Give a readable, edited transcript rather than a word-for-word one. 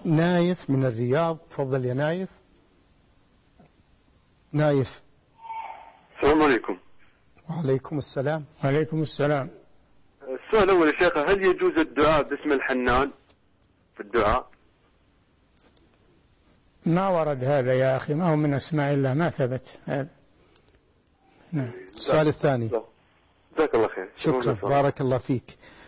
نايف من الرياض، تفضل يا نايف. نايف. السلام عليكم. وعليكم السلام. وعليكم السلام. السؤال الأول يا شيخ، هل يجوز الدعاء باسم الحنان في الدعاء؟ ما ورد هذا يا أخي، ما هو من أسماء الله، ما ثبت هذا. السؤال الثاني. جزاك الله خير. شكرا، بارك الله فيك.